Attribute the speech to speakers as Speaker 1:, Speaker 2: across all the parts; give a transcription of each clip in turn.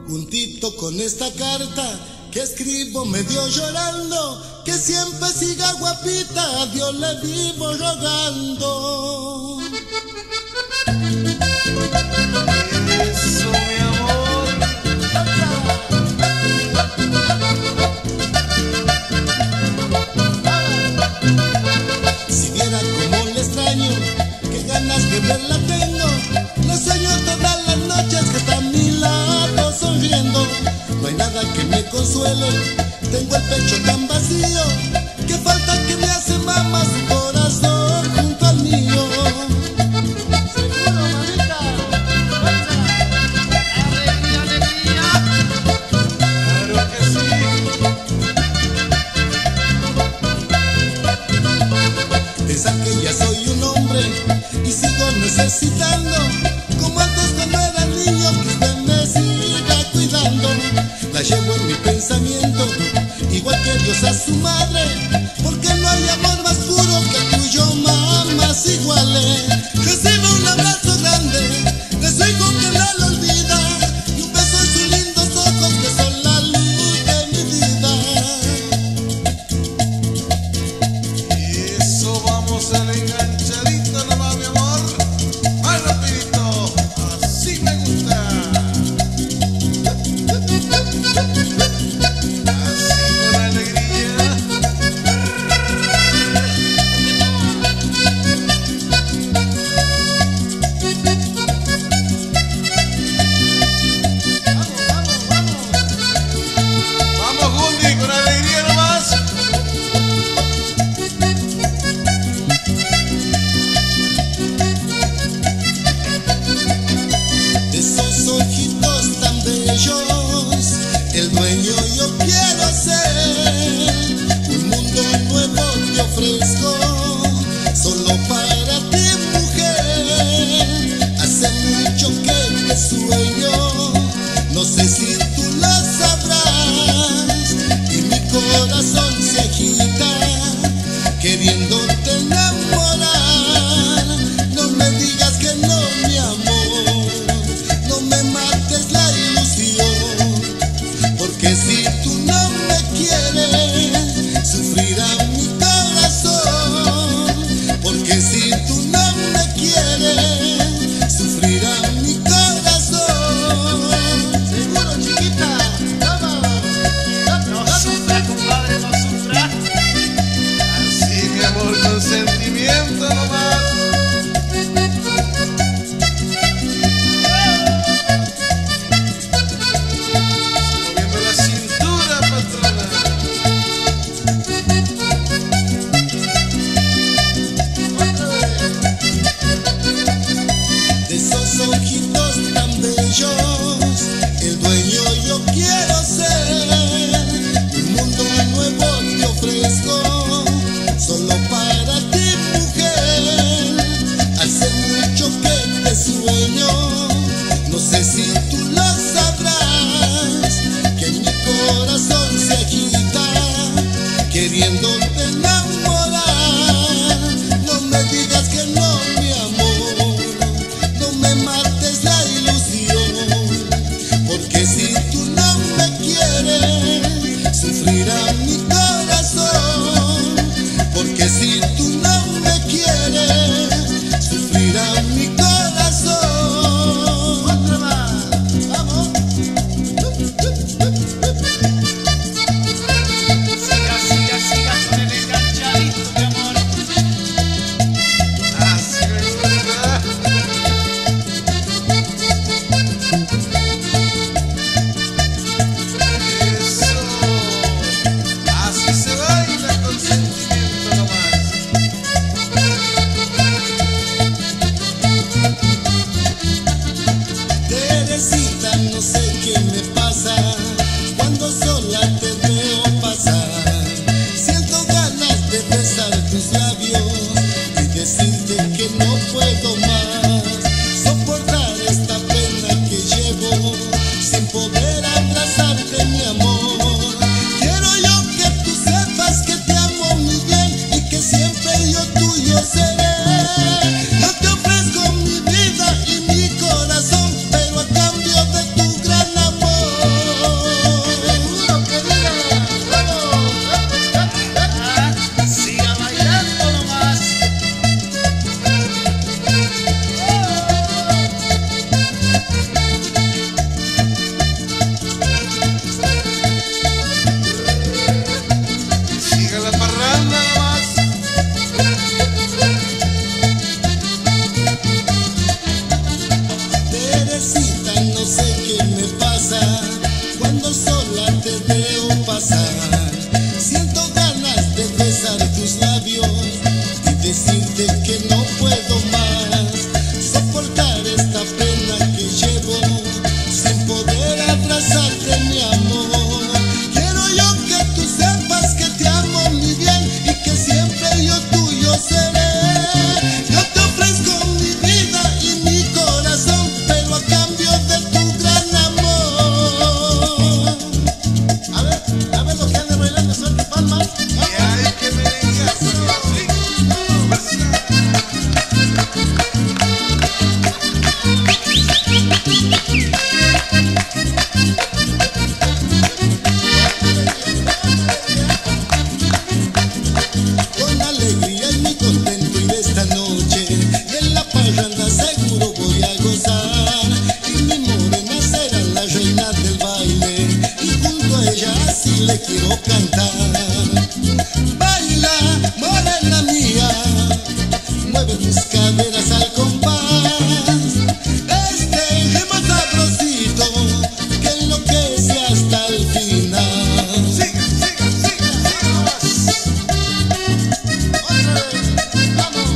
Speaker 1: Juntito con esta carta que escribo medio llorando, que siempre siga guapita, a Dios le vivo rogando.
Speaker 2: Eso, mi amor.
Speaker 1: Si viera cómo le extraño, qué ganas de verla tengo. La sueño todas las noches que está a mi lado sonriendo. No hay nada que me consuele, tengo el pecho tan vacío, que falta que me hace mamá su corazón junto al mío.
Speaker 3: Seguro, mamita. Alegría, alegría.
Speaker 2: Claro que sí.
Speaker 1: Pensar que ya soy un hombre y sigo necesitando, como antes cuando era niño, que usted me siga cuidando. La llevo en mi pensamiento, igual que Dios a su madre, porque no hay amor más puro que el tuyo, mamás iguales. Recibo un abrazo grande de su hijo que no lo olvida, y un beso en sus lindos ojos que son la luz de mi vida.
Speaker 2: Eso, vamos al enganchadito nomás, mi amor. Más rapidito, así me gusta. Así con alegría. Vamos, Gundi, con alegría nomás.
Speaker 1: De esos ojitos tan bellos, el dueño yo quiero ser. Un mundo nuevo te ofrezco, solo para ti, mujer. Hace mucho que te sueño, no sé si tú lo sabrás, y mi corazón se agita queriéndote enamorar. No me digas que no, mi amor, no me mates la ilusión, porque si tú no me quieres, sufrirá mi corazón. Porque si tú no me quieres, sufrirá mi corazón.
Speaker 3: Seguro, chiquita. Vamos. No sufra, compadre, no sufra.
Speaker 2: Así, mi amor, con sentimiento nomás. Moviendo la cintura, patrona.
Speaker 1: De esos ojitos tan bellos, el dueño yo quiero ser. Un mundo nuevo te ofrezco, solo para ti, mujer. Hace mucho que te sueño, no sé si tú lo sabrás, que mi corazón se agita queriéndote enamorar. No me digas que no, mi amor, no me mates la ilusión, porque si tú no me quieres, sufrirá mi corazón. Porque si tú no me quieres, sufrirá mi corazón.
Speaker 3: Otra más. Vamos. Siga, siga, siga con el enganchadito, mi amor.
Speaker 2: Así me gusta. Eso. Así se baila con sentimiento nomás.
Speaker 1: Teresita, no sé qué me pasa cuando sola te veo pasar. Siento ganas de besar tus labios y decirte que no puedo más soportar esta pena que llevo sin poder abrazarte, mi amor. Quiero yo que tú sepas que te amo muy bien y que siempre yo tuyo seré. Yo te ofrezco mi vida y mi corazón, pero a cambio de tu gran amor. Con alegría y muy contento iré esta noche, y en la parranda seguro voy a gozar. Y mi morena será la reina del baile, y junto a ella así le quiero cantar. Baila, morena mía, mueve tus caderas al compás. Este ritmo sabrosito que enloquece hasta el final.
Speaker 2: Siga, siga, siga, siga nomás.
Speaker 1: Otra vez, vamos.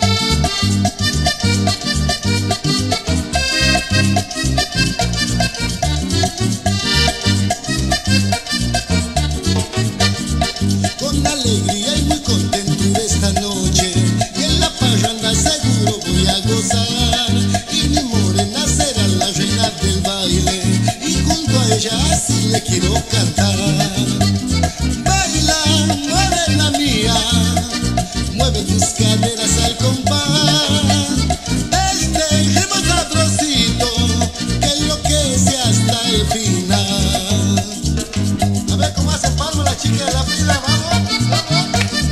Speaker 1: Con alegría y muy contento iré esta noche, y en la parranda seguro voy a gozar. Y mi morena será la reina del baile, y junto a ella así le quiero cantar. Baila, morena mía, mueve tus caderas al compás. Este ritmo sabrosito que enloquece hasta el final. A ver cómo hace palmo la chica de la fila, vamos, vamos.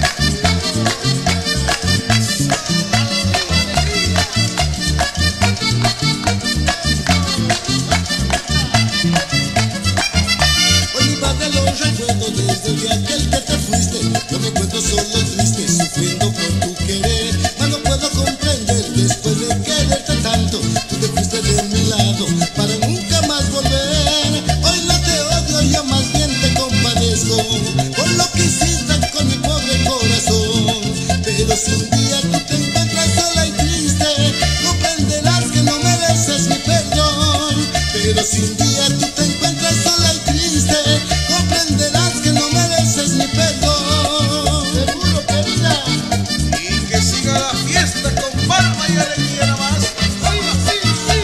Speaker 1: Hoy mi padre lo recuerdo desde el día aquel que te fuiste. Yo me encuentro solo triste, sufriendo por tu querer. Mas no puedo comprender después de quererte tanto. Tú te fuiste de mi lado para nunca más volver. Hoy no te odio, yo más bien te compadezco por lo que hiciste con mi pobre corazón. Pero si un día tú te encuentras sola y triste, comprenderás que no mereces mi perdón. Pero si un día tú te encuentras sola y triste, comprenderás que no mereces mi perdón. Seguro, querida.
Speaker 2: Y que siga la fiesta con palma y alegría nomás. Oiga, sí, sí.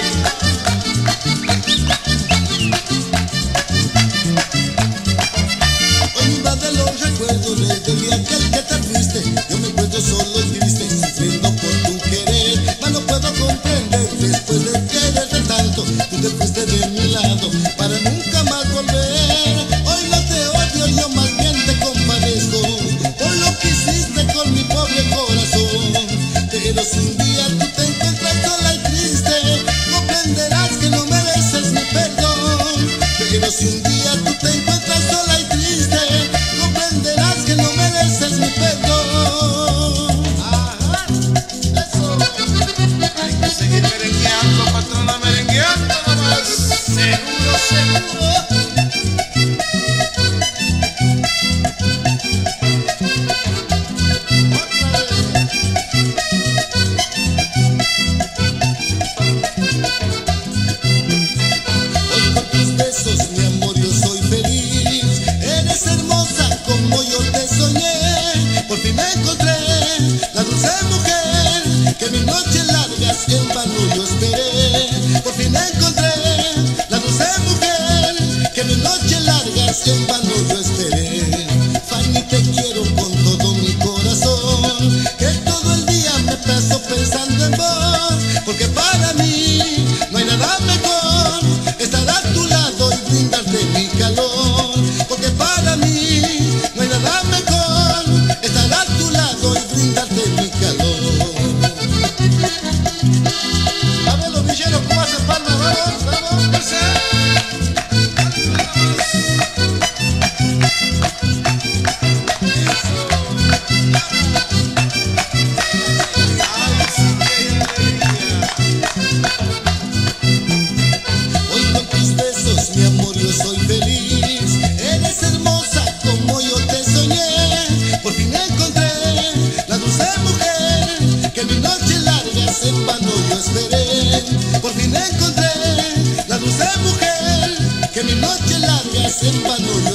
Speaker 1: Hoy mi padre lo recuerdo desde el día aquel que te fuiste. Yo me encuentro solo y triste, sufriendo por tu querer. Mas no puedo comprender después de quererte tanto. Tú te fuiste de mi lado para nunca más volver. Hoy no te odio, yo más bien te compadezco por lo que hiciste con mi pobre corazón. Pero si un día tú te encuentras sola y triste, comprenderás que no mereces mi perdón. Pero si un día tú te encuentras sola y triste, comprenderás que no mereces mi perdón. Ajá, eso.
Speaker 2: Hay que seguir merengueando, patrona, merengueando nomás.
Speaker 3: Seguro, seguro.
Speaker 1: Hoy con tus besos, mi amor, yo soy feliz. Eres hermosa como yo te soñé. Por fin me encontré la dulce mujer que mis noches largas en vano yo esperé. Por fin encontré la dulce mujer que mis noches largas en vano yo esperé. Fanny, te quiero con todo mi corazón, que todo el día me paso pensando en vos, porque para mí no hay nada mejor estar a tu lado y brindarte mi calor. Porque para mí no hay nada mejor estar a tu lado y brindarte mi calor. A ver los villeros cómo hacen palmas, vamos, vamos. Hoy con tus besos, mi amor, yo soy feliz. Eres hermosa como yo te soñé. Por fin encontré la dulce mujer que mis noches largas en vano yo esperé. Por fin encontré la dulce mujer que mis noches largas en vano yo